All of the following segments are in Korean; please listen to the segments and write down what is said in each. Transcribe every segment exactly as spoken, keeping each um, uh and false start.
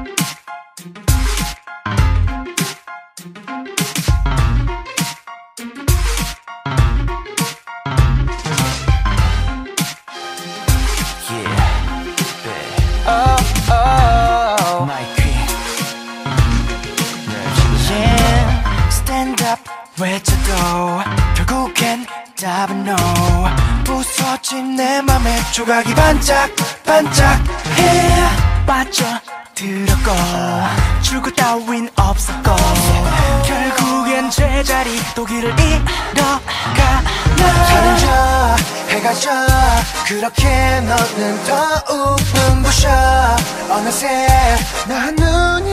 외쳐도 결국엔 답은 no. 부서진 내 맘에 조각이 반짝 반짝해. 빠져들었고 출구 따윈 없었고 결국엔 제자리 또 길을 잃어가. 하는 저 해가 져 그렇게 너는 더욱 눈부셔. 어느새 나 눈이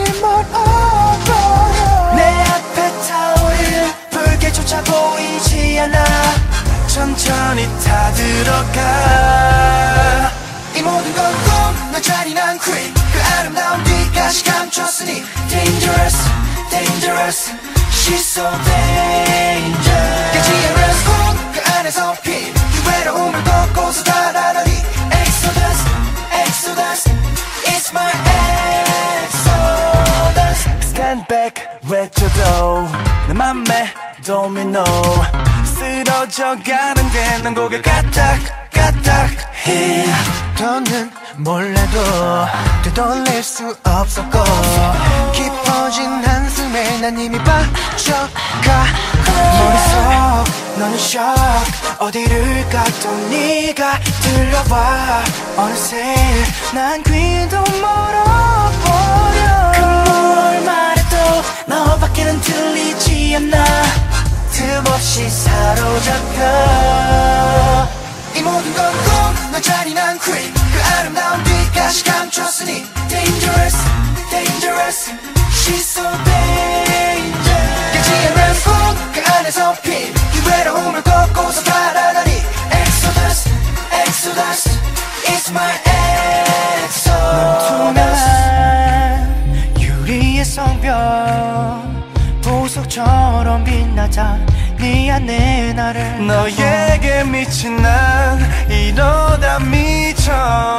멀어버려. 내 앞에 타오를 불길조차 보이지 않아. 천천히 타들어가. 이 모든 건 꿈, 너 잔인한 queen. 그 아름다운 뒤까지 감췄으니 dangerous, dangerous. She's so dangerous. dangerous 꿈, 그 안에서 핀. 그 외로움을 걷고서 달아나니 Exodus, Exodus. It's my Exodus. Stand back, 외쳐도 내 맘에 도미노. 쓰러져 가는데 난 고개 까딱 까딱 해. 더는 몰라도 되돌릴 수 없었고 깊어진 한숨에 난 이미 빠져가. 머릿속 너는 쇼. 어디를 가도 네가 들려와. 어느새 난 귀도 멀어버려. 그 뭘 말해도 너밖에는 들리지 않아. 틈없이 사로잡혀. 이 모든 건 꿈, 너 잔인한 queen. 그 아름다운 뒤까지 감췄으니 dangerous, dangerous. She's so dangerous. 깨지 않는 꿈, 그 안에서 핀. 이 외로움을 걷고서 달아나니 Exodus, Exodus. It's my Exodus. 투명한 유리의 성벽 보석처럼 빛나자. 네 안에 나를. 너에게 미친 난 이러다 미쳐.